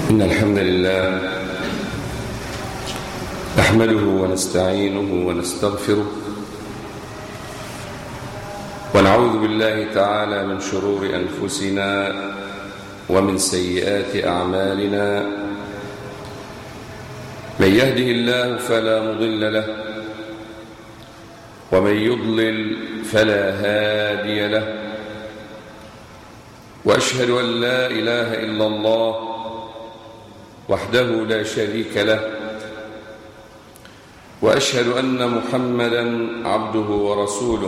إن الحمد لله نحمده ونستعينه ونستغفره ونعوذ بالله تعالى من شرور أنفسنا ومن سيئات أعمالنا. من يهده الله فلا مضل له ومن يضلل فلا هادي له، وأشهد أن لا إله إلا الله وحده لا شريك له، وأشهد أن محمدًا عبده ورسوله.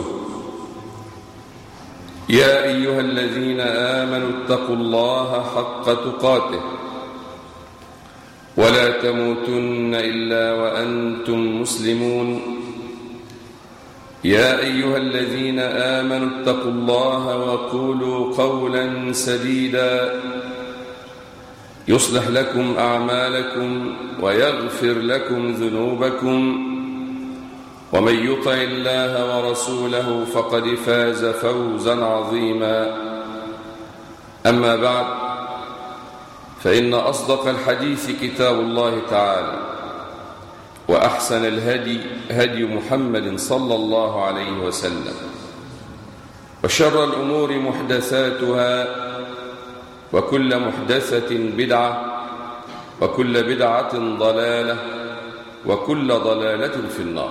يا أيها الذين آمنوا اتقوا الله حق تقاته ولا تموتن إلا وأنتم مسلمون. يا أيها الذين آمنوا اتقوا الله وقولوا قولا سديدا يصلح لكم أعمالكم ويغفر لكم ذنوبكم، ومن يطع الله ورسوله فقد فاز فوزا عظيما. أما بعد، فإن أصدق الحديث كتاب الله تعالى، وأحسن الهدي هدي محمد صلى الله عليه وسلم، وشر الأمور محدثاتها، وكل محدثة بدعة، وكل بدعة ضلالة، وكل ضلالة في النار.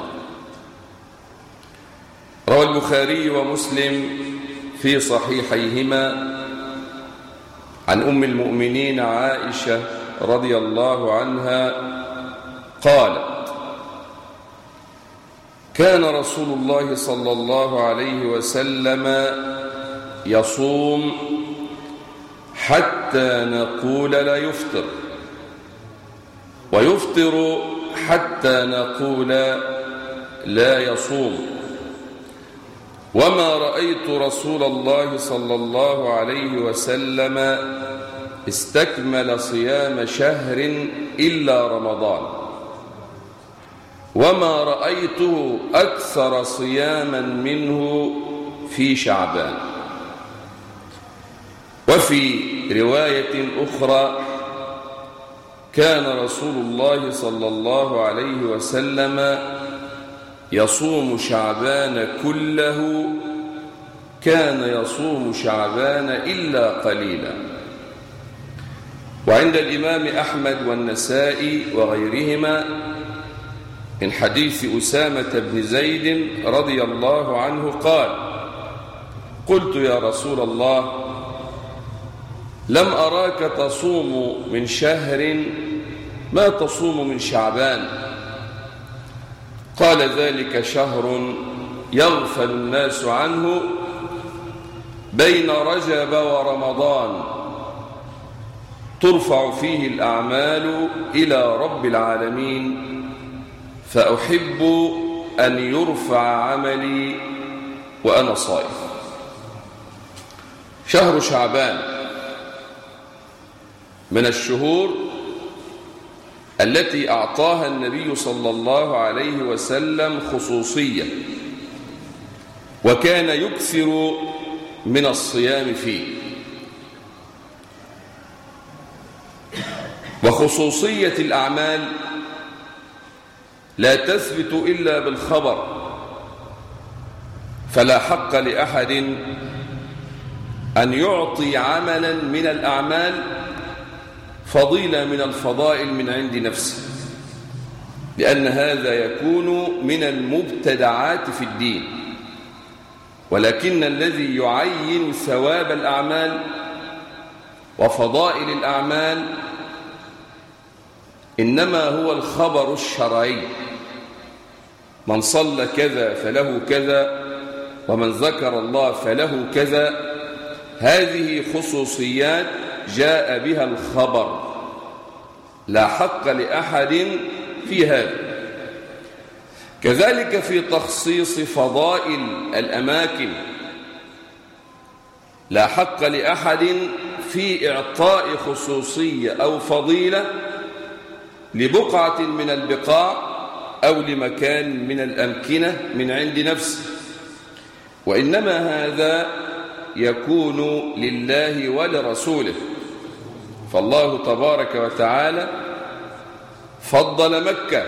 روى البخاري ومسلم في صحيحيهما عن أم المؤمنين عائشة رضي الله عنها قالت: كان رسول الله صلى الله عليه وسلم يصوم حتى نقول لا يفطر، ويفطر حتى نقول لا يصوم. وما رأيت رسول الله صلى الله عليه وسلم استكمل صيام شهر إلا رمضان، وما رأيته أكثر صياما منه في شعبان. وفي رواية أخرى: كان رسول الله صلى الله عليه وسلم يصوم شعبان كله، كان يصوم شعبان إلا قليلا. وعند الإمام أحمد والنسائي وغيرهما من حديث أسامة بن زيد رضي الله عنه قال: قلت يا رسول الله، لم أراك تصوم من شهر ما تصوم من شعبان. قال: ذلك شهر يغفل الناس عنه بين رجب ورمضان، ترفع فيه الأعمال إلى رب العالمين، فأحب أن يرفع عملي وأنا صائم. شهر شعبان من الشهور التي أعطاها النبي صلى الله عليه وسلم خصوصية، وكان يكثر من الصيام فيه. وخصوصية الأعمال لا تثبت إلا بالخبر، فلا حق لأحد أن يعطي عملا من الأعمال فضيلة من الفضائل من عند نفسه، لأن هذا يكون من المبتدعات في الدين. ولكن الذي يعين ثواب الأعمال وفضائل الأعمال إنما هو الخبر الشرعي: من صلى كذا فله كذا، ومن ذكر الله فله كذا. هذه خصوصيات جاء بها الخبر، لا حق لأحد في هذا. كذلك في تخصيص فضائل الأماكن، لا حق لأحد في إعطاء خصوصية أو فضيلة لبقعة من البقاع أو لمكان من الأمكنة من عند نفسه، وإنما هذا يكون لله ولرسوله. فالله تبارك وتعالى فضل مكة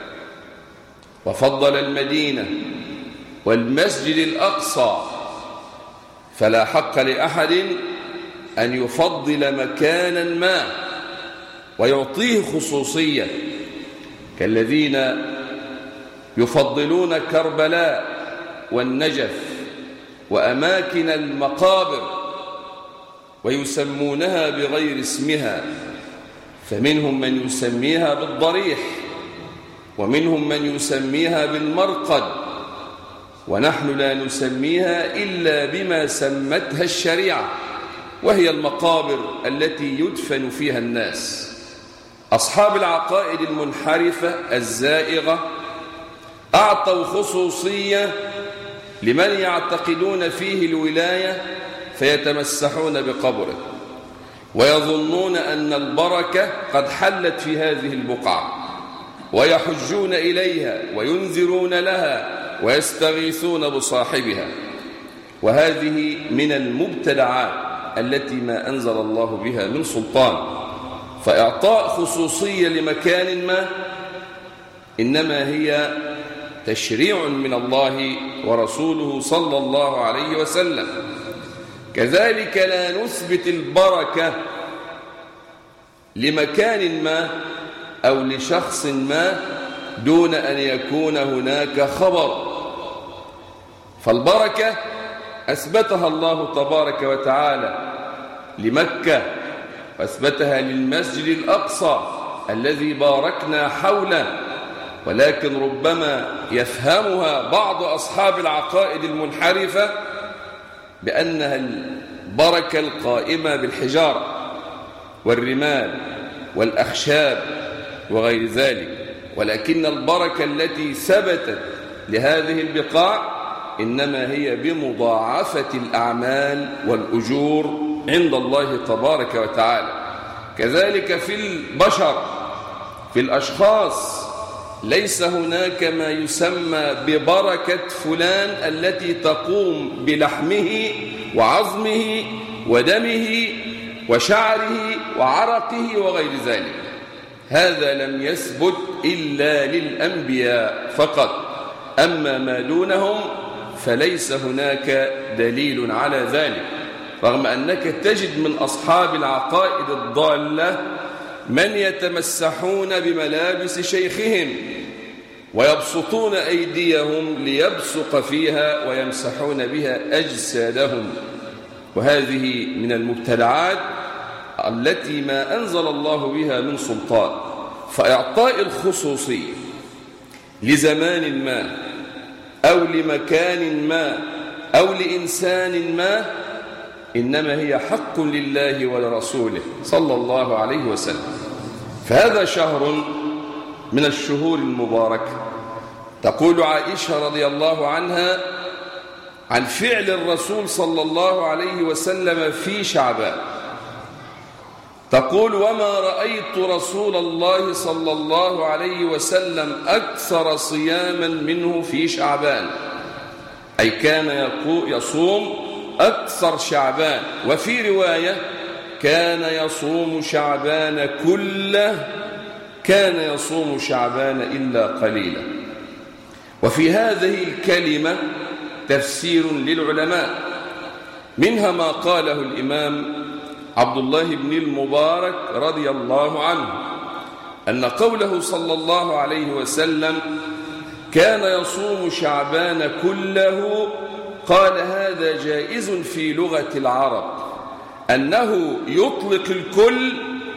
وفضل المدينة والمسجد الأقصى، فلا حق لأحد أن يفضل مكانا ما ويعطيه خصوصية، كالذين يفضلون كربلاء والنجف وأماكن المقابر ويسمونها بغير اسمها، فمنهم من يسميها بالضريح ومنهم من يسميها بالمرقد، ونحن لا نسميها إلا بما سمتها الشريعة، وهي المقابر التي يدفن فيها الناس. أصحاب العقائد المنحرفة الزائغة أعطوا خصوصية لمن يعتقدون فيه الولاية فيتمسحون بقبره ويظنون أن البركة قد حلت في هذه البقعة، ويحجون إليها وينذرون لها ويستغيثون بصاحبها، وهذه من المبتدعات التي ما أنزل الله بها من سلطان. فإعطاء خصوصية لمكان ما إنما هي تشريع من الله ورسوله صلى الله عليه وسلم. كذلك لا نثبت البركة لمكان ما أو لشخص ما دون أن يكون هناك خبر. فالبركة أثبتها الله تبارك وتعالى لمكة وأثبتها للمسجد الأقصى الذي باركنا حوله، ولكن ربما يفهمها بعض أصحاب العقائد المنحرفة بأنها البركة القائمة بالحجارة والرمال والأخشاب وغير ذلك، ولكن البركة التي ثبتت لهذه البقاع إنما هي بمضاعفة الأعمال والأجور عند الله تبارك وتعالى. كذلك في البشر، في الأشخاص، ليس هناك ما يسمى ببركة فلان التي تقوم بلحمه وعظمه ودمه وشعره وعرقه وغير ذلك. هذا لم يثبت إلا للأنبياء فقط، أما ما دونهم فليس هناك دليل على ذلك، رغم أنك تجد من أصحاب العقائد الضالة من يتمسحون بملابس شيخهم ويبسطون أيديهم ليبصق فيها ويمسحون بها أجسادهم، وهذه من المبتدعات التي ما أنزل الله بها من سلطان. فإعطاء الخصوصية لزمان ما أو لمكان ما أو لإنسان ما إنما هي حق لله ولرسوله صلى الله عليه وسلم. فهذا شهر من الشهور المباركة. تقول عائشة رضي الله عنها عن فعل الرسول صلى الله عليه وسلم في شعبان، تقول: وما رأيت رسول الله صلى الله عليه وسلم أكثر صياما منه في شعبان، أي كان يصوم أكثر شعبان، وفي رواية كان يصوم شعبان كله، كان يصوم شعبان إلا قليلا. وفي هذه الكلمة تفسير للعلماء، منها ما قاله الإمام عبد الله بن المبارك رضي الله عنه، أن قوله صلى الله عليه وسلم كان يصوم شعبان كله، قال هذا جائز في لغة العرب، أنه يطلق الكل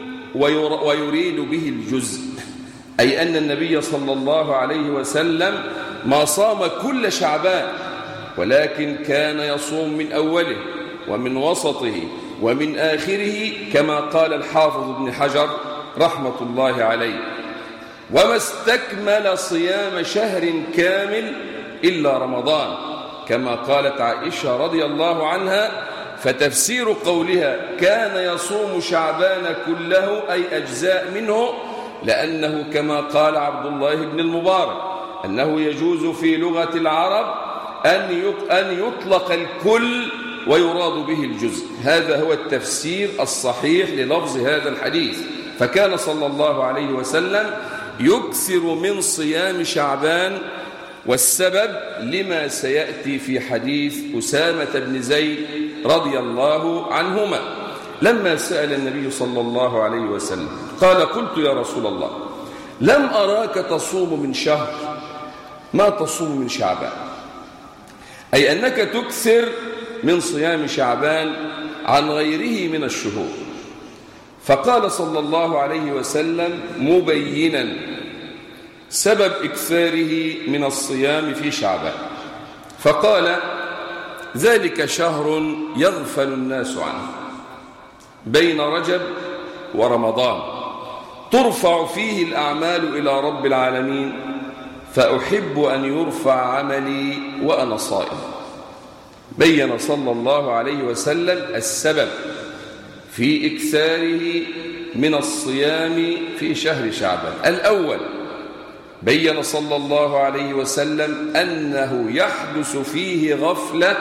ويريد به الجزء، أي أن النبي صلى الله عليه وسلم ما صام كل شعبان، ولكن كان يصوم من أوله ومن وسطه ومن آخره، كما قال الحافظ ابن حجر رحمة الله عليه. وما استكمل صيام شهر كامل إلا رمضان، كما قالت عائشة رضي الله عنها. فتفسير قولها كان يصوم شعبان كله أي أجزاء منه، لأنه كما قال عبد الله بن المبارك أنه يجوز في لغة العرب أن يطلق الكل ويراد به الجزء. هذا هو التفسير الصحيح للفظ هذا الحديث. فكان صلى الله عليه وسلم يكثر من صيام شعبان، والسبب لما سيأتي في حديث أسامة بن زيد رضي الله عنهما لما سأل النبي صلى الله عليه وسلم قال: قلت يا رسول الله لم أراك تصوم من شهر ما تصوم من شعبان، أي أنك تكثر من صيام شعبان عن غيره من الشهور. فقال صلى الله عليه وسلم مبينا سبب إكثاره من الصيام في شعبان، فقال: ذلك شهر يغفل الناس عنه بين رجب ورمضان، ترفع فيه الأعمال إلى رب العالمين، فأحب أن يرفع عملي وأنا صائم. بين صلى الله عليه وسلم السبب في إكثاره من الصيام في شهر شعبان. الأول، بين صلى الله عليه وسلم أنه يحدث فيه غفلة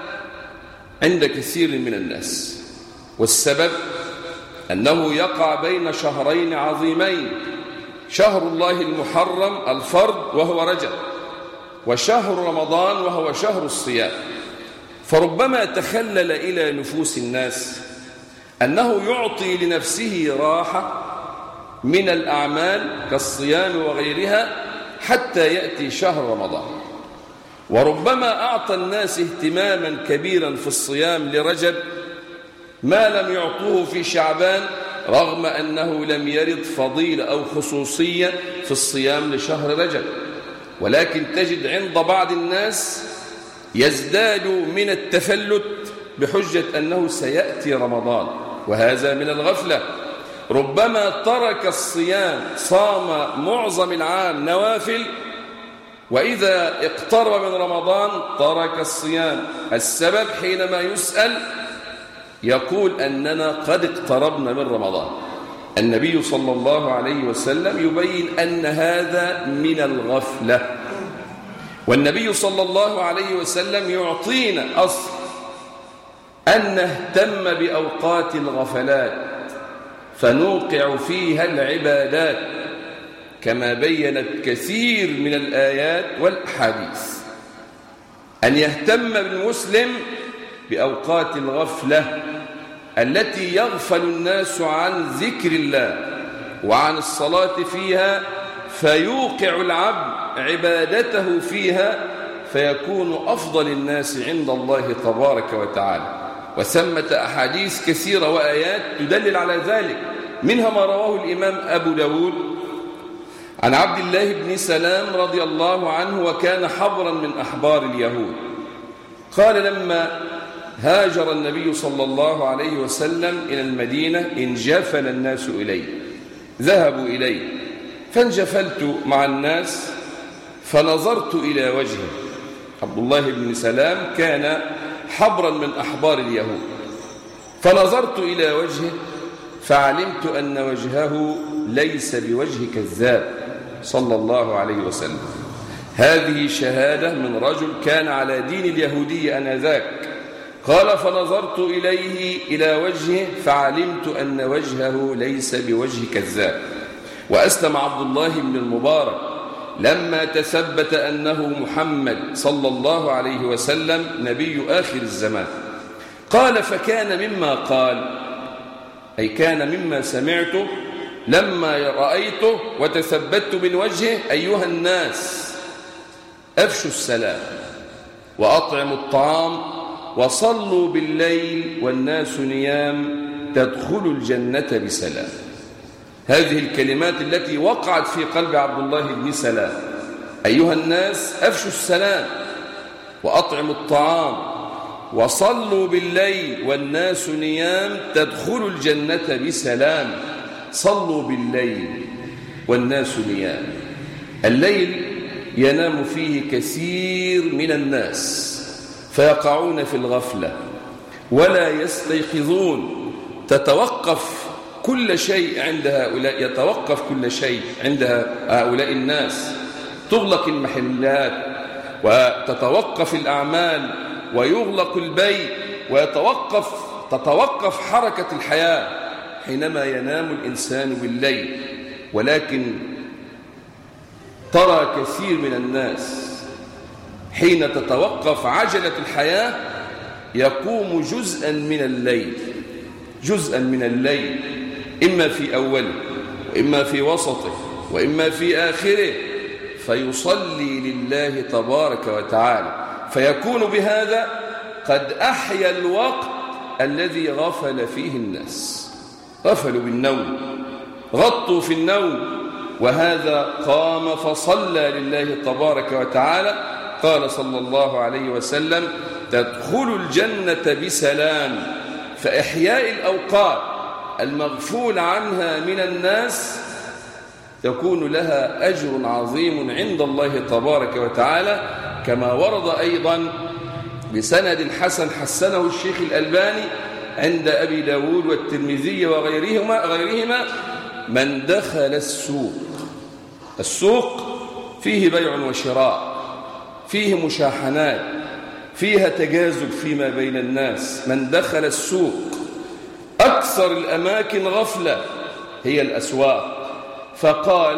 عند كثير من الناس، والسبب أنه يقع بين شهرين عظيمين: شهر الله المحرم الفرض وهو رجب، وشهر رمضان وهو شهر الصيام. فربما تخلل إلى نفوس الناس أنه يعطي لنفسه راحة من الأعمال كالصيام وغيرها حتى يأتي شهر رمضان، وربما أعطى الناس اهتماما كبيرا في الصيام لرجب ما لم يعطوه في شعبان، رغم أنه لم يرد فضيلة أو خصوصية في الصيام لشهر رجب. ولكن تجد عند بعض الناس يزداد من التفلت بحجة أنه سيأتي رمضان، وهذا من الغفلة. ربما ترك الصيام، صام معظم العام نوافل، وإذا اقترب من رمضان ترك الصيام. السبب حينما يسأل يقول أننا قد اقتربنا من رمضان. النبي صلى الله عليه وسلم يبين أن هذا من الغفلة، والنبي صلى الله عليه وسلم يعطينا أصل أن نهتم بأوقات الغفلات فنوقع فيها العبادات، كما بينت كثير من الآيات والأحاديث. أن يهتم المسلم بأوقات الغفلة التي يغفل الناس عن ذكر الله وعن الصلاة فيها، فيوقع العبد عبادته فيها فيكون أفضل الناس عند الله تبارك وتعالى. وثمة أحاديث كثيرة وآيات تدلل على ذلك، منها ما رواه الإمام أبو داود عن عبد الله بن سلام رضي الله عنه، وكان حبرا من أحبار اليهود. قال: لما هاجر النبي صلى الله عليه وسلم إلى المدينة انجفل الناس إليه، ذهبوا إليه، فانجفلت مع الناس فنظرت إلى وجهه. عبد الله بن سلام كان حبرا من أحبار اليهود، فنظرت إلى وجهه فعلمت أن وجهه ليس بوجه كذاب صلى الله عليه وسلم. هذه شهادة من رجل كان على دين اليهودية آنذاك. قال: فنظرت إليه إلى وجهه فعلمت أن وجهه ليس بوجه كذاب. وأسلم عبد الله بن المبارك لما تثبت أنه محمد صلى الله عليه وسلم نبي آخر الزمان. قال: فكان مما قال، أي كان مما سمعته لما رأيته وتثبت من وجهه: أيها الناس أفشوا السلام وأطعموا الطعام وصلوا بالليل والناس نيام تدخلوا الجنة بسلام. هذه الكلمات التي وقعت في قلب عبد الله بن سلام: أيها الناس أفشوا السلام وأطعموا الطعام وصلوا بالليل والناس نيام تدخلوا الجنة بسلام. صلوا بالليل والناس نيام. الليل ينام فيه كثير من الناس فيقعون في الغفلة ولا يستيقظون، تتوقف كل شيء عند هؤلاء، يتوقف كل شيء عند هؤلاء الناس، تغلق المحلات وتتوقف الأعمال ويغلق البيت تتوقف حركة الحياة حينما ينام الإنسان بالليل. ولكن ترى كثير من الناس حين تتوقف عجلة الحياة يقوم جزءا من الليل إما في أوله وإما في وسطه وإما في آخره، فيصلي لله تبارك وتعالى، فيكون بهذا قد أحيا الوقت الذي غفل فيه الناس، غفلوا بالنوم، غطوا في النوم، وهذا قام فصلى لله تبارك وتعالى. قال صلى الله عليه وسلم: تدخل الجنة بسلام. فإحياء الأوقات المغفول عنها من الناس تكون لها أجر عظيم عند الله تبارك وتعالى، كما ورد أيضا بسند حسنه الشيخ الألباني عند أبي داود والترمذي وغيرهما: من دخل السوق فيه بيع وشراء، فيه مشاحنات، فيها تجاذب فيما بين الناس. من دخل السوق، أكثر الأماكن غفلة هي الأسواق، فقال: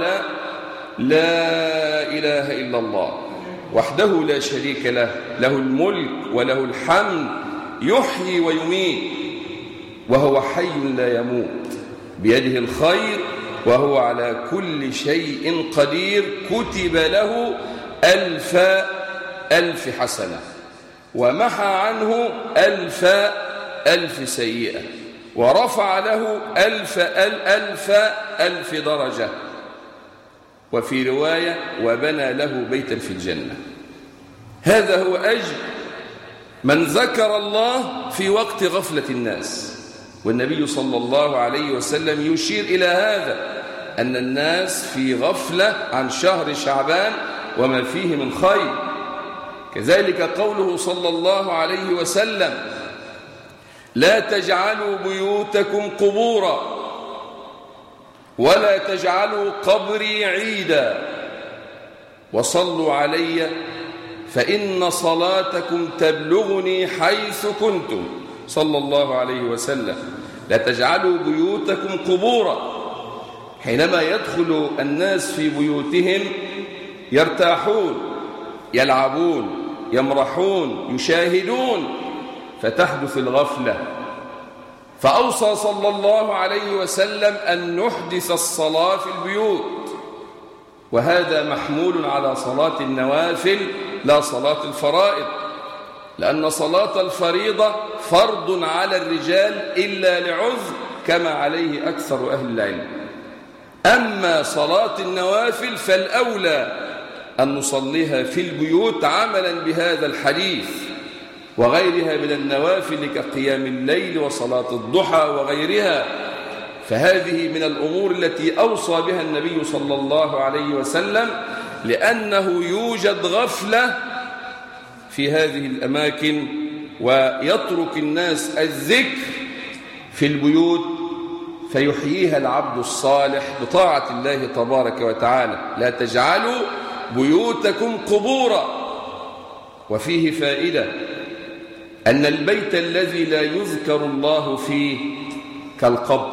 لا إله إلا الله وحده لا شريك له، له الملك وله الحمد، يحيي ويميت وهو حي لا يموت، بيده الخير وهو على كل شيء قدير، كتب له 1000 حسنة، ومحى عنه 1000 سيئة، ورفع له 1000 درجة، وفي رواية: وبنى له بيتا في الجنة. هذا هو أجر من ذكر الله في وقت غفلة الناس. والنبي صلى الله عليه وسلم يشير إلى هذا، أن الناس في غفلة عن شهر شعبان وما فيه من خير. كذلك قوله صلى الله عليه وسلم: لا تجعلوا بيوتكم قبورا ولا تجعلوا قبري عيدا وصلوا علي فإن صلاتكم تبلغني حيث كنتم، صلى الله عليه وسلم. لا تجعلوا بيوتكم قبورا. حينما يدخل الناس في بيوتهم يرتاحون، يلعبون، يمرحون، يشاهدون، فتحدث الغفلة. فأوصى صلى الله عليه وسلم أن نحدث الصلاة في البيوت، وهذا محمول على صلاة النوافل لا صلاة الفرائض، لأن صلاة الفريضة فرض على الرجال إلا لعذر، كما عليه أكثر أهل العلم. أما صلاة النوافل فالأولى أن نصليها في البيوت عملا بهذا الحديث، وغيرها من النوافل كقيام الليل وصلاة الضحى وغيرها. فهذه من الأمور التي أوصى بها النبي صلى الله عليه وسلم، لأنه يوجد غفلة في هذه الأماكن، ويترك الناس الذكر في البيوت فيحييها العبد الصالح بطاعة الله تبارك وتعالى. لا تجعلوا بيوتكم قبورا. وفيه فائدة أن البيت الذي لا يذكر الله فيه كالقبر.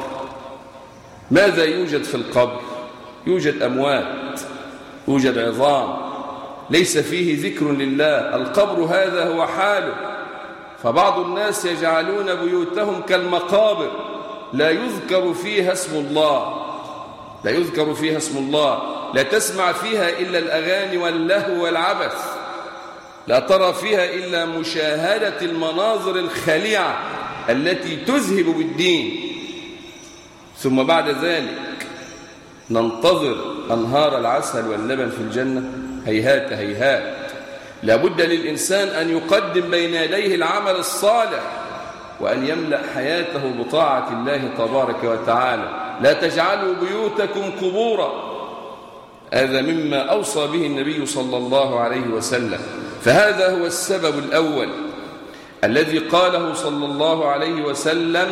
ماذا يوجد في القبر؟ يوجد أموات، يوجد عظام، ليس فيه ذكر لله. القبر هذا هو حاله. فبعض الناس يجعلون بيوتهم كالمقابر، لا يذكر فيها اسم الله، لا يذكر فيها اسم الله، لا تسمع فيها إلا الأغاني واللهو والعبث، لا ترى فيها إلا مشاهدة المناظر الخليعة التي تذهب بالدين. ثم بعد ذلك ننتظر أنهار العسل واللبن في الجنة؟ هيهات هيهات. لابد للإنسان أن يقدم بين يديه العمل الصالح، وأن يملأ حياته بطاعة الله تبارك وتعالى. لا تجعلوا بيوتكم قبورا. هذا مما أوصى به النبي صلى الله عليه وسلم. فهذا هو السبب الأول الذي قاله صلى الله عليه وسلم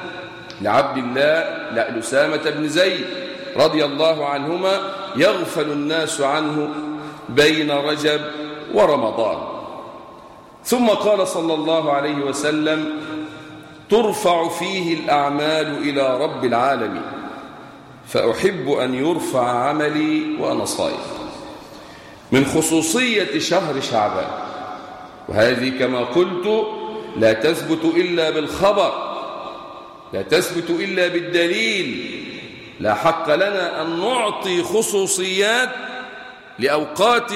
لأسامة بن زيد رضي الله عنهما: يغفل الناس عنه بين رجب ورمضان. ثم قال صلى الله عليه وسلم: ترفع فيه الأعمال إلى رب العالمين، فأحب أن يرفع عملي وأنا صائم. من خصوصية شهر شعبان، وهذه كما قلت لا تثبت إلا بالخبر، لا تثبت إلا بالدليل. لا حق لنا أن نعطي خصوصيات لوقت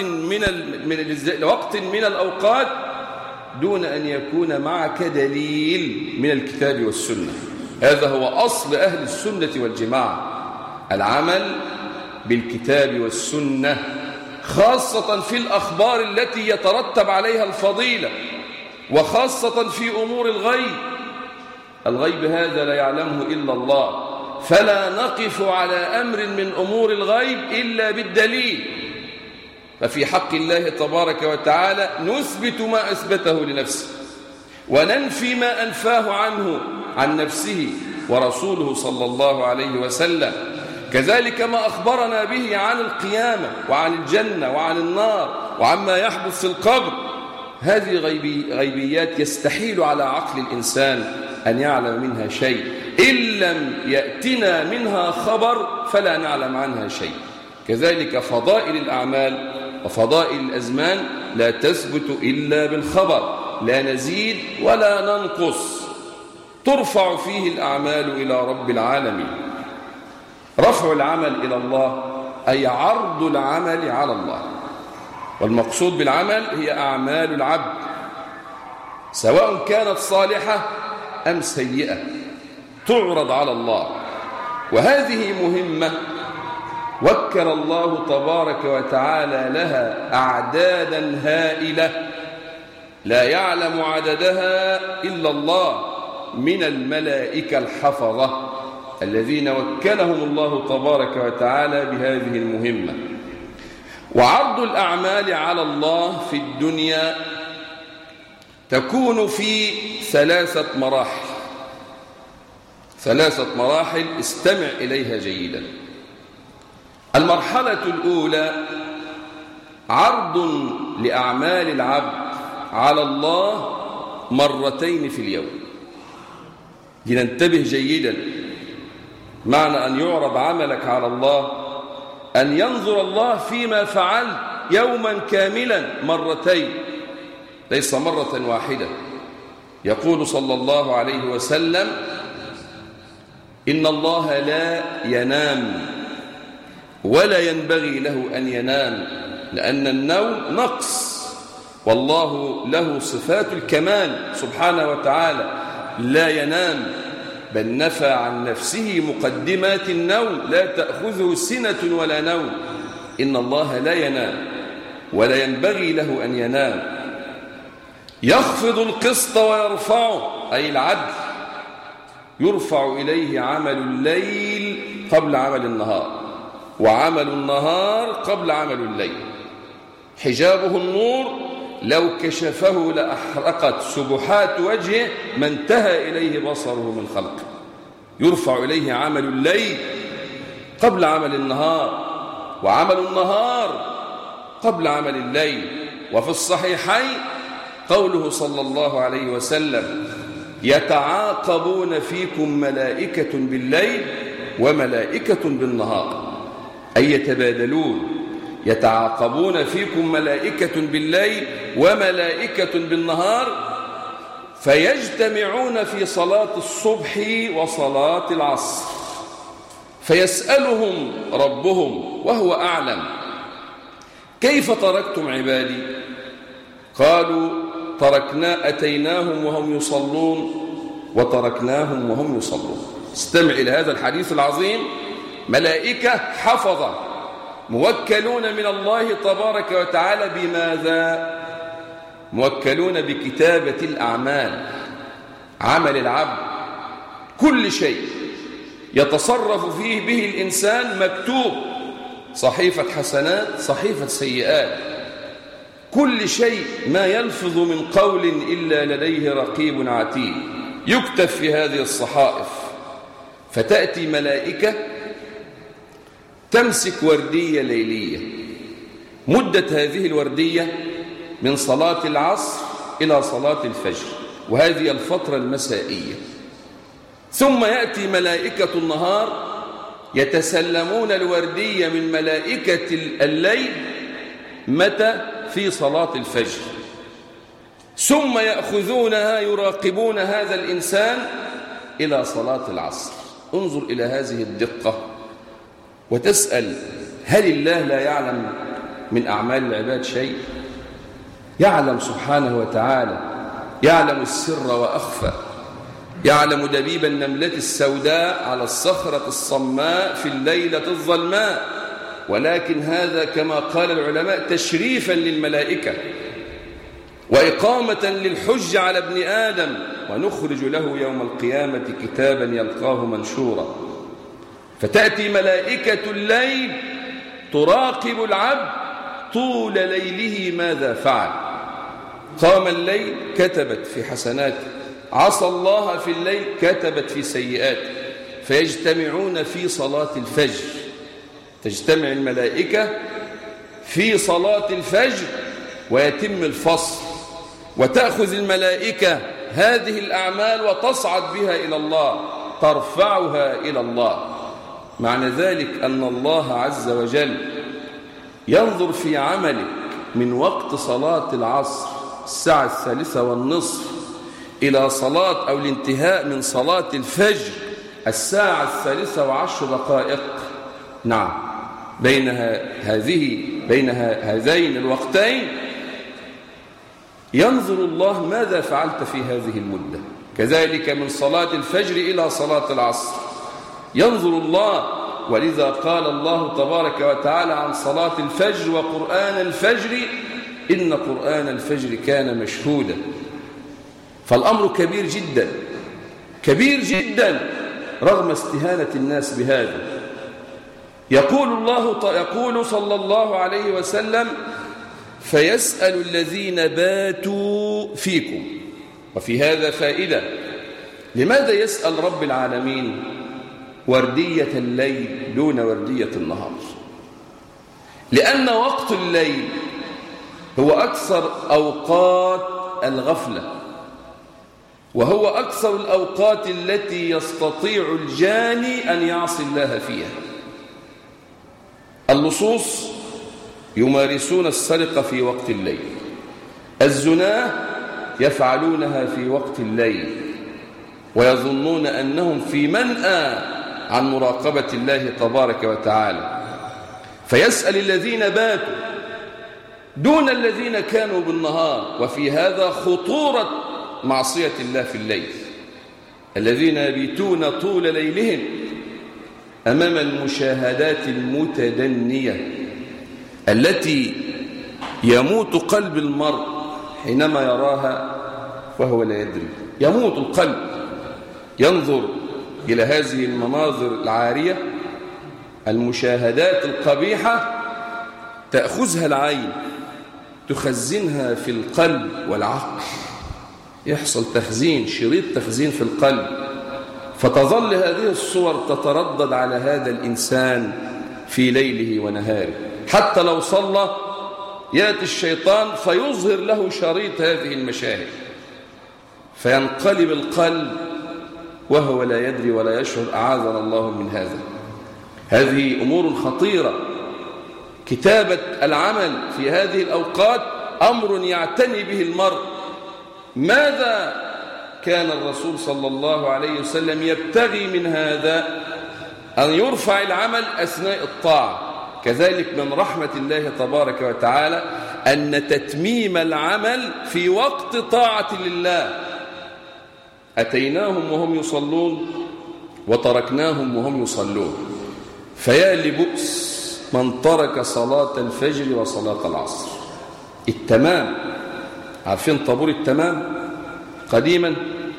من الأوقات دون أن يكون معك دليل من الكتاب والسنة. هذا هو أصل أهل السنة والجماعة، العمل بالكتاب والسنة، خاصة في الأخبار التي يترتب عليها الفضيلة، وخاصة في أمور الغيب. الغيب هذا لا يعلمه إلا الله، فلا نقف على أمر من أمور الغيب إلا بالدليل. ففي حق الله تبارك وتعالى نثبت ما أثبته لنفسه، وننفي ما أنفاه عنه عن نفسه ورسوله صلى الله عليه وسلم. كذلك ما أخبرنا به عن القيامة وعن الجنة وعن النار وعما يحدث في القبر. هذه غيبيات يستحيل على عقل الإنسان أن يعلم منها شيء. إن لم يأتنا منها خبر فلا نعلم عنها شيء. كذلك فضائل الأعمال وفضائل الأزمان لا تثبت إلا بالخبر، لا نزيد ولا ننقص. ترفع فيه الأعمال إلى رب العالمين. رفع العمل إلى الله أي عرض العمل على الله، والمقصود بالعمل هي أعمال العبد سواء كانت صالحة أم سيئة، تعرض على الله. وهذه مهمة وكل الله تبارك وتعالى لها أعدادا هائلة لا يعلم عددها إلا الله من الملائكة الحفظة الذين وكلهم الله تبارك وتعالى بهذه المهمة. وعرض الأعمال على الله في الدنيا تكون في ثلاثة مراحل استمع إليها جيدا. المرحلة الأولى عرض لأعمال العبد على الله مرتين في اليوم. لننتبه جيدا، معنى أن يعرض عملك على الله أن ينظر الله فيما فعلت يوما كاملا مرتين، ليس مرة واحدة. يقول صلى الله عليه وسلم: إن الله لا ينام ولا ينبغي له أن ينام، لأن النوم نقص، والله له صفات الكمال سبحانه وتعالى، لا ينام، بل نفى عن نفسه مقدمات النوم، لا تأخذه سنة ولا نوم. إن الله لا ينام ولا ينبغي له أن ينام. يخفض القسط ويرفعه، أي العدل، يرفع إليه عمل الليل قبل عمل النهار، وعمل النهار قبل عمل الليل. حجابه النور، لو كشفه لأحرقت سبحات وجهه ما انتهى إليه بصره من خلقه. يرفع إليه عمل الليل قبل عمل النهار، وعمل النهار قبل عمل الليل. وفي الصحيحين قوله صلى الله عليه وسلم: يتعاقبون فيكم ملائكة بالليل وملائكة بالنهار، أي يتبادلون. يتعاقبون فيكم ملائكة بالليل وملائكة بالنهار، فيجتمعون في صلاة الصبح وصلاة العصر، فيسألهم ربهم وهو أعلم: كيف تركتم عبادي؟ قالوا: أتيناهم وهم يصلون وتركناهم وهم يصلون. استمع إلى هذا الحديث العظيم. ملائكة حفظة موكلون من الله تبارك وتعالى بماذا؟ موكلون بكتابة الأعمال، عمل العبد. كل شيء يتصرف فيه به الإنسان مكتوب، صحيفة حسنات، صحيفة سيئات. كل شيء ما يلفظ من قول إلا لديه رقيب عتيد، يكتب في هذه الصحائف. فتأتي ملائكة تمسك وردية ليلية، مدة هذه الوردية من صلاة العصر إلى صلاة الفجر، وهذه الفترة المسائية. ثم يأتي ملائكة النهار يتسلمون الوردية من ملائكة الليل متى؟ في صلاة الفجر. ثم يأخذونها يراقبون هذا الإنسان إلى صلاة العصر. انظر إلى هذه الدقة وتسأل: هل الله لا يعلم من أعمال العباد شيء؟ يعلم سبحانه وتعالى، يعلم السر وأخفى، يعلم دبيب النملة السوداء على الصخرة الصماء في الليلة الظلماء. ولكن هذا كما قال العلماء تشريفا للملائكة وإقامة للحج على ابن آدم، ونخرج له يوم القيامة كتابا يلقاه منشورا. فتأتي ملائكة الليل تراقب العبد طول ليله ماذا فعل. قام الليل كتبت في حسناته، عصى الله في الليل كتبت في سيئاته. فيجتمعون في صلاة الفجر، تجتمع الملائكة في صلاة الفجر ويتم الفصل، وتأخذ الملائكة هذه الأعمال وتصعد بها إلى الله، ترفعها إلى الله. معنى ذلك أن الله عز وجل ينظر في عملك من وقت صلاة العصر الساعة 3:30 إلى صلاة أو الانتهاء من صلاة الفجر الساعة 3:10. نعم، بين هذين الوقتين ينظر الله ماذا فعلت في هذه المدة. كذلك من صلاة الفجر إلى صلاة العصر ينظر الله. ولذا قال الله تبارك وتعالى عن صلاة الفجر: وقرآن الفجر إن قرآن الفجر كان مشهودا. فالأمر كبير جدا، كبير جدا رغم استهانة الناس بهذا. يقول صلى الله عليه وسلم: فيسأل الذين باتوا فيكم. وفي هذا فائدة. لماذا يسأل رب العالمين وردية الليل دون وردية النهار؟ لأن وقت الليل هو أكثر أوقات الغفلة، وهو أكثر الأوقات التي يستطيع الجاني أن يعصي الله فيها. اللصوص يمارسون السرقة في وقت الليل، الزناة يفعلونها في وقت الليل، ويظنون أنهم في منأى عن مراقبة الله تبارك وتعالى. فيسأل الذين باتوا دون الذين كانوا بالنهار. وفي هذا خطورة معصية الله في الليل. الذين يبيتون طول ليلهم أمام المشاهدات المتدنية التي يموت قلب المرء حينما يراها وهو لا يدري. يموت القلب، ينظر إلى هذه المناظر العارية، المشاهدات القبيحة، تأخذها العين تخزنها في القلب والعقل. يحصل تخزين، شريط تخزين في القلب، فتظل هذه الصور تتردد على هذا الإنسان في ليله ونهاره. حتى لو صلى يأتي الشيطان فيظهر له شريط هذه المشاهد، فينقلب القلب وهو لا يدري ولا يشعر. أعاذنا الله من هذا. هذه أمور خطيرة. كتابة العمل في هذه الأوقات أمر يعتني به المرء. ماذا كان الرسول صلى الله عليه وسلم يبتغي من هذا؟ أن يرفع العمل أثناء الطاعة. كذلك من رحمة الله تبارك وتعالى أن تتميم العمل في وقت طاعة لله. أتيناهم وهم يصلون وتركناهم وهم يصلون. فيا لبؤس من ترك صلاة الفجر وصلاة العصر. التمام، عارفين طابور التمام؟ قديما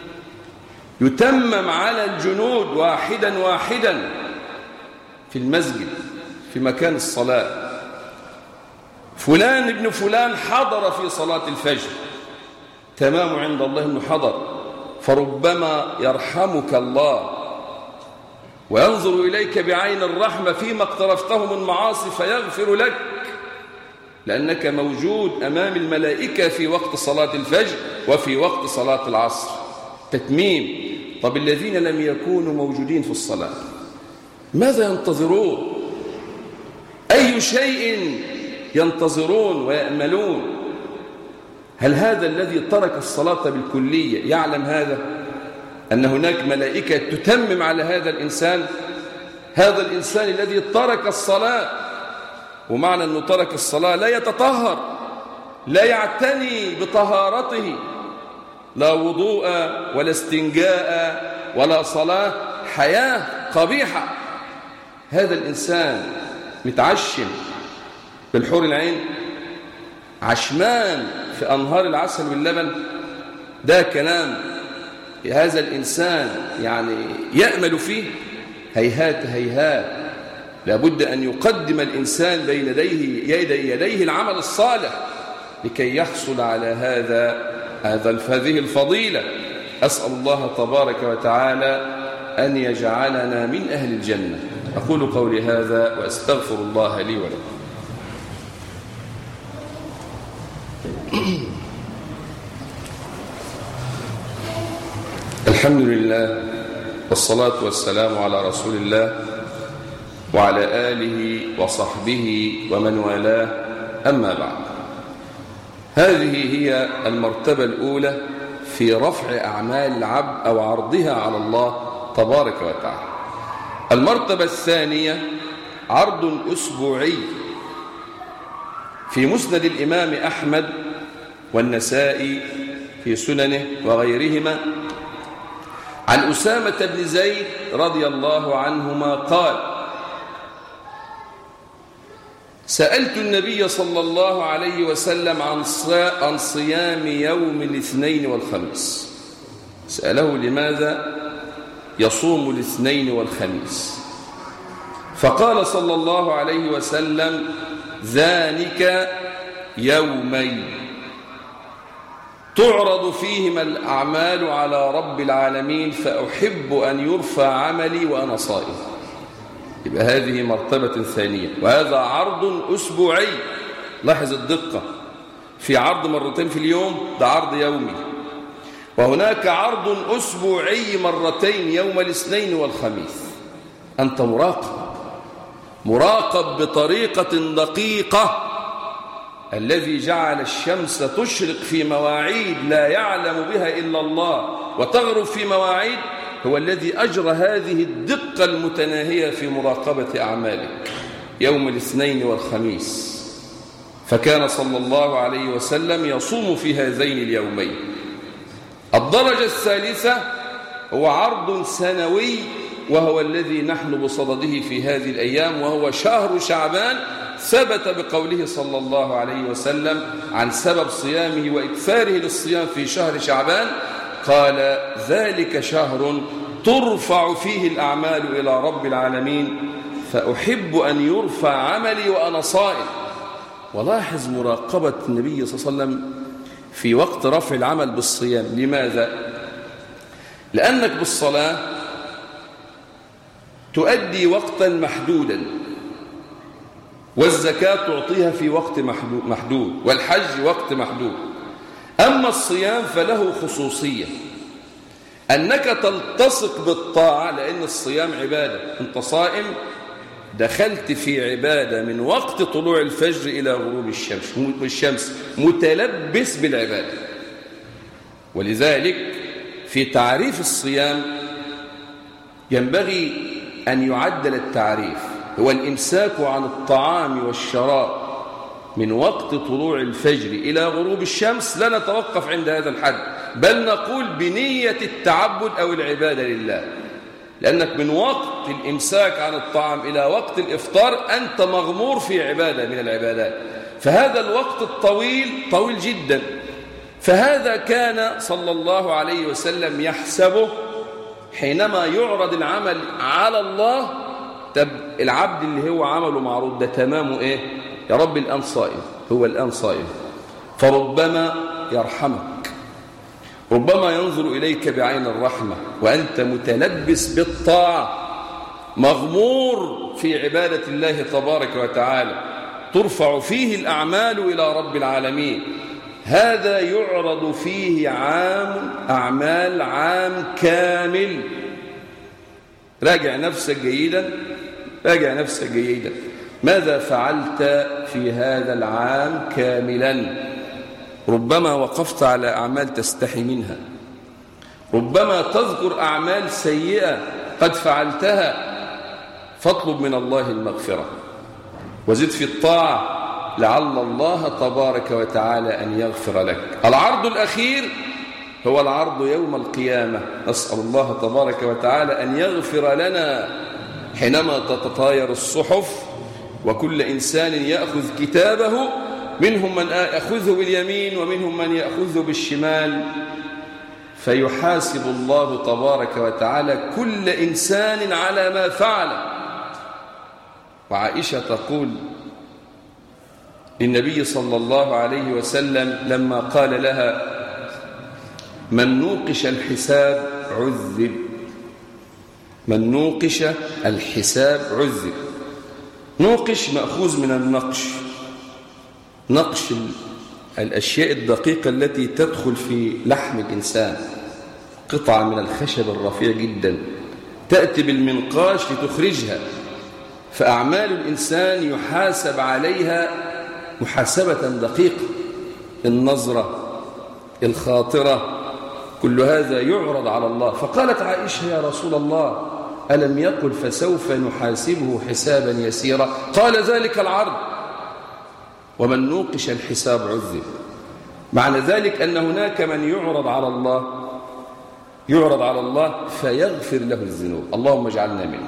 يتمم على الجنود واحدا واحدا في المسجد في مكان الصلاة. فلان ابن فلان حضر في صلاة الفجر، تمام عند الله انه حضر. فربما يرحمك الله وينظر إليك بعين الرحمة فيما اقترفته من معاصي فيغفر لك. لأنك موجود أمام الملائكة في وقت صلاة الفجر وفي وقت صلاة العصر. تتميم. طب الذين لم يكونوا موجودين في الصلاة ماذا ينتظرون؟ أي شيء ينتظرون ويأملون؟ هل هذا الذي ترك الصلاة بالكلية يعلم هذا؟ أن هناك ملائكة تتمم على هذا الإنسان، هذا الإنسان الذي ترك الصلاة. ومعنى أنه ترك الصلاة لا يتطهر، لا يعتني بطهارته، لا وضوء ولا استنجاء ولا صلاة، حياة قبيحة. هذا الإنسان متعشم بالحور العين، عشمان في أنهار العسل واللبن. ده كلام هذا الإنسان يعني يأمل فيه؟ هيهات هيهات. لابد أن يقدم الإنسان بين يديه العمل الصالح لكي يحصل على هذه الفضيلة. أسأل الله تبارك وتعالى أن يجعلنا من أهل الجنة. أقول قولي هذا وأستغفر الله لي ولكم. الحمد لله والصلاة والسلام على رسول الله وعلى آله وصحبه ومن والاه، أما بعد. هذه هي المرتبة الأولى في رفع أعمال العبد أو عرضها على الله تبارك وتعالى. المرتبة الثانية عرض أسبوعي في مسند الإمام أحمد والنسائي في سننه وغيرهما عن أسامة بن زيد رضي الله عنهما قال: سألت النبي صلى الله عليه وسلم عن صيام يوم الاثنين والخميس. سأله لماذا يصوم الاثنين والخميس، فقال صلى الله عليه وسلم: ذلك يومين تعرض فيهما الأعمال على رب العالمين، فأحب أن يرفع عملي وأنا صائم. يبقى هذه مرتبة ثانية، وهذا عرض أسبوعي. لاحظ الدقة، في عرض مرتين في اليوم، ده عرض يومي، وهناك عرض أسبوعي مرتين يوم الاثنين والخميس. أنت مراقب بطريقة دقيقة. الذي جعل الشمس تشرق في مواعيد لا يعلم بها إلا الله وتغرب في مواعيد هو الذي أجرى هذه الدقة المتناهية في مراقبة أعمالك يوم الاثنين والخميس. فكان صلى الله عليه وسلم يصوم في هذين اليومين. الدرجة الثالثة هو عرض سنوي، وهو الذي نحن بصدده في هذه الأيام، وهو شهر شعبان. ثبت بقوله صلى الله عليه وسلم عن سبب صيامه وإكثاره للصيام في شهر شعبان، قال: ذلك شهر ترفع فيه الأعمال إلى رب العالمين، فأحب أن يرفع عملي وأنا صائم. ولاحظ مراقبة النبي صلى الله عليه وسلم في وقت رفع العمل بالصيام. لماذا؟ لأنك بالصلاة تؤدي وقتا محدودا، والزكاة تعطيها في وقت محدود، والحج وقت محدود. أما الصيام فله خصوصية، أنك تلتصق بالطاعة، لأن الصيام عبادة. أنت صائم، دخلت في عبادة من وقت طلوع الفجر إلى غروب الشمس، متلبس بالعبادة. ولذلك في تعريف الصيام ينبغي أن يعدل التعريف، هو الإمساك عن الطعام والشراب من وقت طلوع الفجر إلى غروب الشمس. لا نتوقف عند هذا الحد، بل نقول بنية التعبد أو العبادة لله، لأنك من وقت الإمساك عن الطعام إلى وقت الإفطار أنت مغمور في عبادة من العبادات. فهذا الوقت الطويل طويل جدا. فهذا كان صلى الله عليه وسلم يحسبه حينما يعرض العمل على الله. طب العبد اللي هو عمله معروض ده تمامه ايه؟ يا رب الآن صائم، هو الآن صائم، فربما يرحمك، ربما ينظر إليك بعين الرحمة وأنت متلبس بالطاعة، مغمور في عبادة الله تبارك وتعالى. ترفع فيه الأعمال إلى رب العالمين. هذا يعرض فيه أعمال عام كامل. راجع نفسك جيدا، ماذا فعلت في هذا العام كاملا؟ ربما وقفت على أعمال تستحي منها، ربما تذكر أعمال سيئة قد فعلتها، فاطلب من الله المغفرة وزد في الطاعة لعل الله تبارك وتعالى أن يغفر لك. العرض الأخير هو العرض يوم القيامة. نسأل الله تبارك وتعالى أن يغفر لنا حينما تتطاير الصحف وكل إنسان يأخذ كتابه، منهم من يأخذه باليمين ومنهم من يأخذه بالشمال، فيحاسب الله تبارك وتعالى كل إنسان على ما فعل. وعائشة تقول للنبي صلى الله عليه وسلم لما قال لها: من نوقش الحساب عذب. من نوقش الحساب عذب. نوقش مأخوذ من النقش، نقش الأشياء الدقيقة التي تدخل في لحم الإنسان، قطعة من الخشب الرفيع جدا تأتي بالمنقاش لتخرجها. فأعمال الإنسان يحاسب عليها محاسبة دقيقة، النظرة، الخاطرة، كل هذا يعرض على الله. فقالت عائشة: يا رسول الله، ألم يقل فسوف نحاسبه حسابا يسيرا؟ قال: ذلك العرض، ومن نوقش الحساب عذب. معنى ذلك أن هناك من يعرض على الله فيغفر له الذنوب. اللهم اجعلنا منه.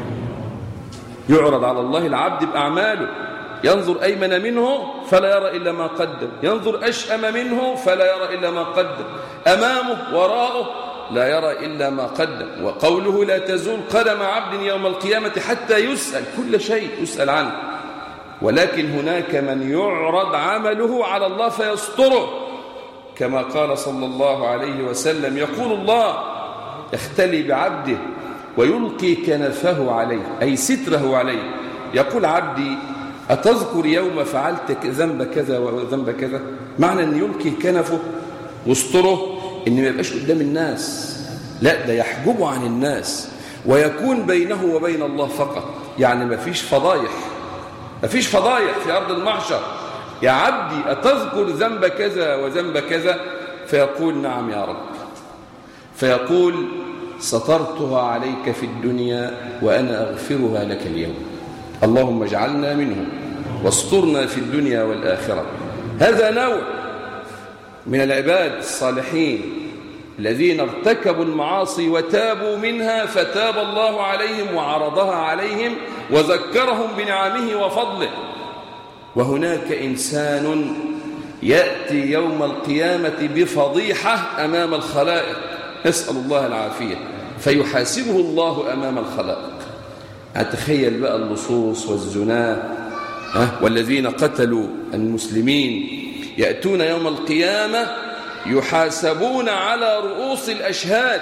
يعرض على الله العبد بأعماله، ينظر أيمن منه فلا يرى إلا ما قدم، ينظر أشأم منه فلا يرى إلا ما قدم، أمامه وراءه لا يرى إلا ما قدم. وقوله: لا تزول قدم عبد يوم القيامة حتى يسأل، كل شيء يسأل عنه. ولكن هناك من يعرض عمله على الله فيستره، كما قال صلى الله عليه وسلم: يقول الله يختلي بعبده ويلقي كنفه عليه، أي ستره عليه. يقول: عبدي أتذكر يوم فعلت ذنب كذا وذنب كذا؟ معنى أن يلقي كنفه واستره إن ما يبقاش قدام الناس، لا، ده يحجبه عن الناس ويكون بينه وبين الله فقط. يعني ما فيش فضايح في أرض المحشر. يا عبدي أتذكر ذنب كذا وذنب كذا؟ فيقول: نعم يا رب. فيقول: سترتها عليك في الدنيا وأنا أغفرها لك اليوم. اللهم اجعلنا منهم واسترنا في الدنيا والآخرة. هذا نوع من العباد الصالحين الذين ارتكبوا المعاصي وتابوا منها فتاب الله عليهم وعرضها عليهم وذكرهم بنعمه وفضله. وهناك إنسان يأتي يوم القيامة بفضيحة أمام الخلائق، نسأل الله العافية، فيحاسبه الله أمام الخلائق. أتخيل بقى اللصوص والزناة والذين قتلوا المسلمين يأتون يوم القيامة يحاسبون على رؤوس الأشهاد: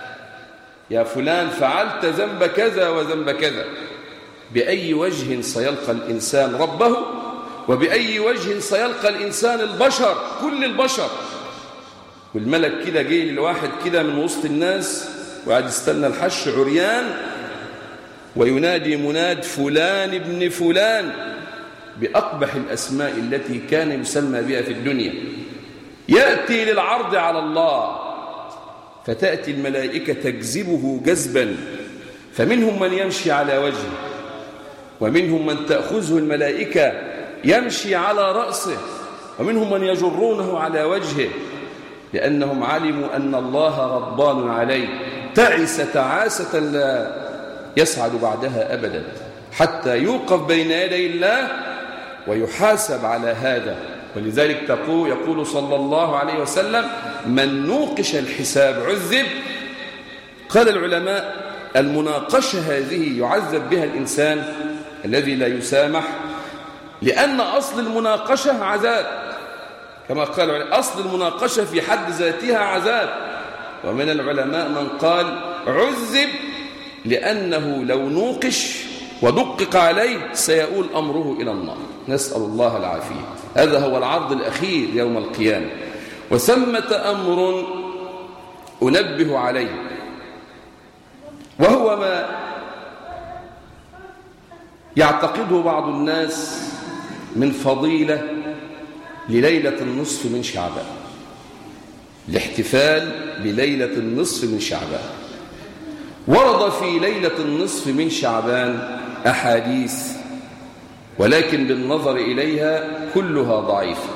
يا فلان فعلت ذنب كذا وذنب كذا. بأي وجه سيلقى الإنسان ربه؟ وبأي وجه سيلقى الإنسان البشر، كل البشر؟ والملك كده جاي للواحد كده من وسط الناس وقاعد يستنى الحش عريان، وينادي مناد: فلان ابن فلان، بأقبح الأسماء التي كان يسمى بها في الدنيا. يأتي للعرض على الله، فتأتي الملائكة تجذبه جذبا، فمنهم من يمشي على وجهه، ومنهم من تأخذه الملائكة يمشي على رأسه، ومنهم من يجرونه على وجهه، لأنهم علموا أن الله غضبان عليه. تعس تعاسة لا يسعد بعدها أبدا، حتى يوقف بين يدي الله ويحاسب على هذا. ولذلك يقول صلى الله عليه وسلم: من نوقش الحساب عذب. قال العلماء: المناقشة هذه يعذب بها الإنسان الذي لا يسامح، لأن أصل المناقشة عذاب، كما قال أصل المناقشة في حد ذاتها عذاب. ومن العلماء من قال عذب لأنه لو نوقش ودقق عليه سيؤول أمره إلى النار. نسأل الله العافية. هذا هو العرض الأخير يوم القيامة. وثمة أمر أنبه عليه، وهو ما يعتقده بعض الناس من فضيلة لليلة النصف من شعبان، الاحتفال بليلة النصف من شعبان. ورد في ليلة النصف من شعبان أحاديث، ولكن بالنظر إليها كلها ضعيفة،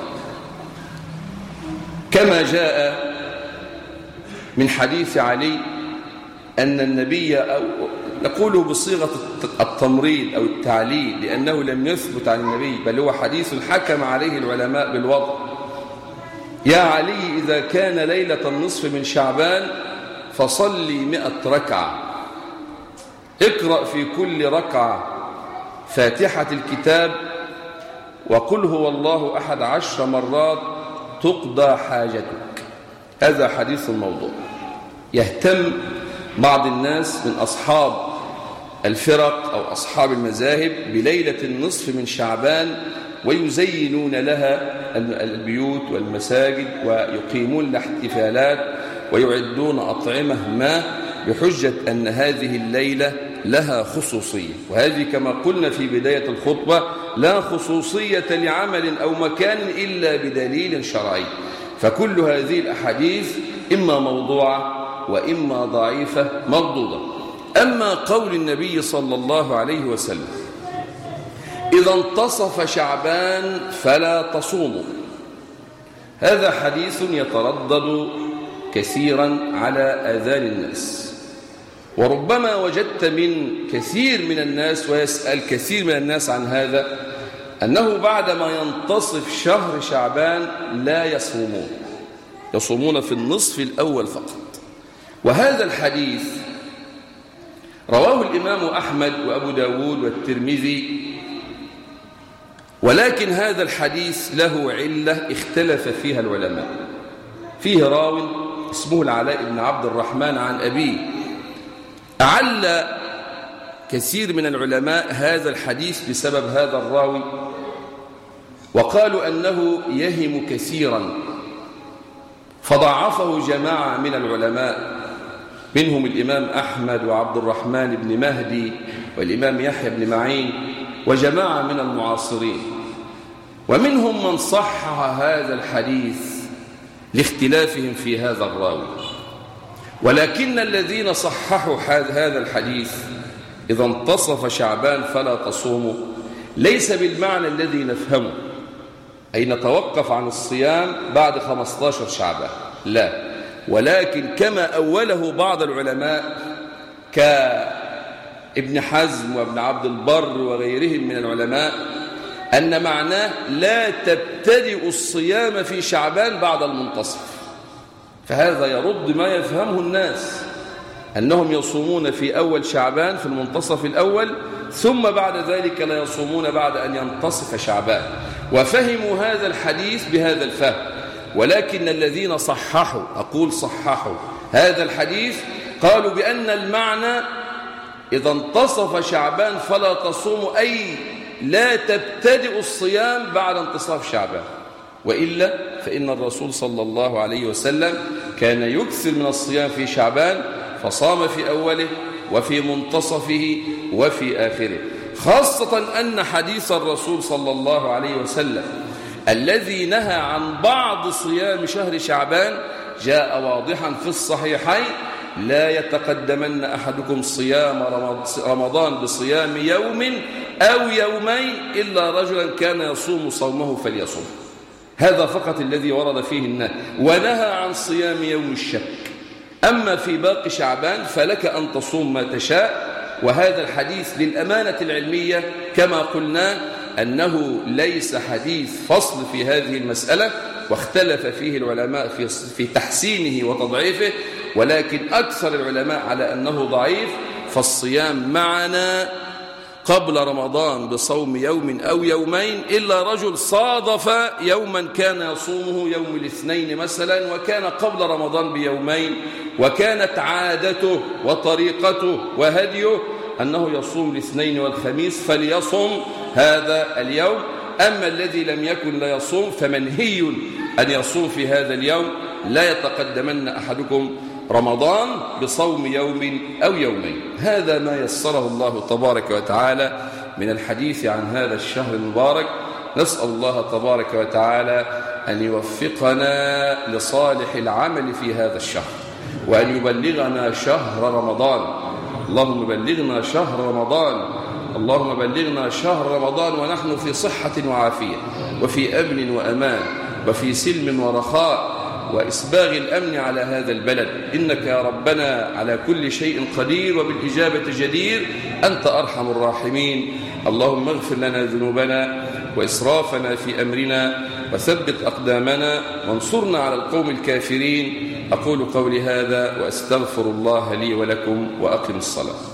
كما جاء من حديث علي أن النبي، أو نقوله بصيغة التمريض أو التعليل لأنه لم يثبت عن النبي، بل هو حديث حكم عليه العلماء بالوضع: يا علي إذا كان ليلة النصف من شعبان فصلي 100 ركعة، اقرأ في كل ركعة فاتحة الكتاب وقل هو الله أحد 10 مرات تقضى حاجتك. هذا حديث الموضوع. يهتم بعض الناس من أصحاب الفرق أو أصحاب المذاهب بليلة النصف من شعبان، ويزينون لها البيوت والمساجد ويقيمون لها احتفالات ويعدون أطعمة ما بحجة أن هذه الليلة لها خصوصية. وهذه كما قلنا في بداية الخطبة لا خصوصية لعمل أو مكان إلا بدليل شرعي. فكل هذه الأحاديث إما موضوعة وإما ضعيفة مردودة. أما قول النبي صلى الله عليه وسلم: إذا انتصف شعبان فلا تصوموا، هذا حديث يتردد كثيرا على آذان الناس، وربما وجدت من كثير من الناس، ويسأل كثير من الناس عن هذا، أنه بعدما ينتصف شهر شعبان لا يصومون، يصومون في النصف الأول فقط. وهذا الحديث رواه الإمام أحمد وأبو داود والترمذي، ولكن هذا الحديث له علة اختلف فيها العلماء. فيه راوي اسمه العلاء بن عبد الرحمن عن أبيه، أعل كثير من العلماء هذا الحديث بسبب هذا الراوي، وقالوا أنه يهم كثيرا، فضعفه جماعة من العلماء، منهم الإمام أحمد وعبد الرحمن بن مهدي والإمام يحيى بن معين وجماعة من المعاصرين، ومنهم من صحح هذا الحديث لاختلافهم في هذا الراوي. ولكن الذين صححوا هذا الحديث إذا انتصف شعبان فلا تصوموا ليس بالمعنى الذي نفهمه، أي نتوقف عن الصيام بعد 15 شعبان، لا، ولكن كما أوله بعض العلماء كابن حزم وابن عبد البر وغيرهم من العلماء، أن معناه لا تبتدئ الصيام في شعبان بعد المنتصف. فهذا يرد ما يفهمه الناس، أنهم يصومون في أول شعبان في المنتصف الأول، ثم بعد ذلك لا يصومون بعد أن ينتصف شعبان، وفهموا هذا الحديث بهذا الفهم. ولكن الذين صححوا، أقول صححوا هذا الحديث، قالوا بأن المعنى إذا انتصف شعبان فلا تصوموا، أي لا تبتدئ الصيام بعد انتصاف شعبان، وإلا فإن الرسول صلى الله عليه وسلم كان يكثر من الصيام في شعبان، فصام في أوله وفي منتصفه وفي آخره، خاصة أن حديث الرسول صلى الله عليه وسلم الذي نهى عن بعض صيام شهر شعبان جاء واضحا في الصحيحين: لا يتقدمن أحدكم صيام رمضان بصيام يوم أو يومين إلا رجلا كان يصوم صومه فليصوم. هذا فقط الذي ورد فيه النهي، ونهى عن صيام يوم الشك. أما في باقي شعبان فلك أن تصوم ما تشاء. وهذا الحديث للأمانة العلمية كما قلنا أنه ليس حديث فصل في هذه المسألة، واختلف فيه العلماء في تحسينه وتضعيفه، ولكن أكثر العلماء على أنه ضعيف. فالصيام معنا قبل رمضان بصوم يوم أو يومين، إلا رجل صادف يوما كان يصومه يوم الاثنين مثلا، وكان قبل رمضان بيومين، وكانت عادته وطريقته وهديه أنه يصوم الاثنين والخميس، فليصم هذا اليوم. أما الذي لم يكن لا يصوم فمنهي أن يصوم في هذا اليوم. لا يتقدمن أحدكم رمضان بصوم يوم أو يومين. هذا ما يسره الله تبارك وتعالى من الحديث عن هذا الشهر المبارك. نسأل الله تبارك وتعالى أن يوفقنا لصالح العمل في هذا الشهر، وأن يبلغنا شهر رمضان. اللهم بلغنا شهر رمضان، اللهم بلغنا شهر رمضان ونحن في صحة وعافية وفي أمن وأمان وفي سلم ورخاء وإسباغ الأمن على هذا البلد. إنك يا ربنا على كل شيء قدير وبالإجابة جدير. أنت أرحم الراحمين. اللهم اغفر لنا ذنوبنا وإسرافنا في أمرنا وثبت أقدامنا وانصرنا على القوم الكافرين. أقول قولي هذا وأستغفر الله لي ولكم وأقم الصلاة.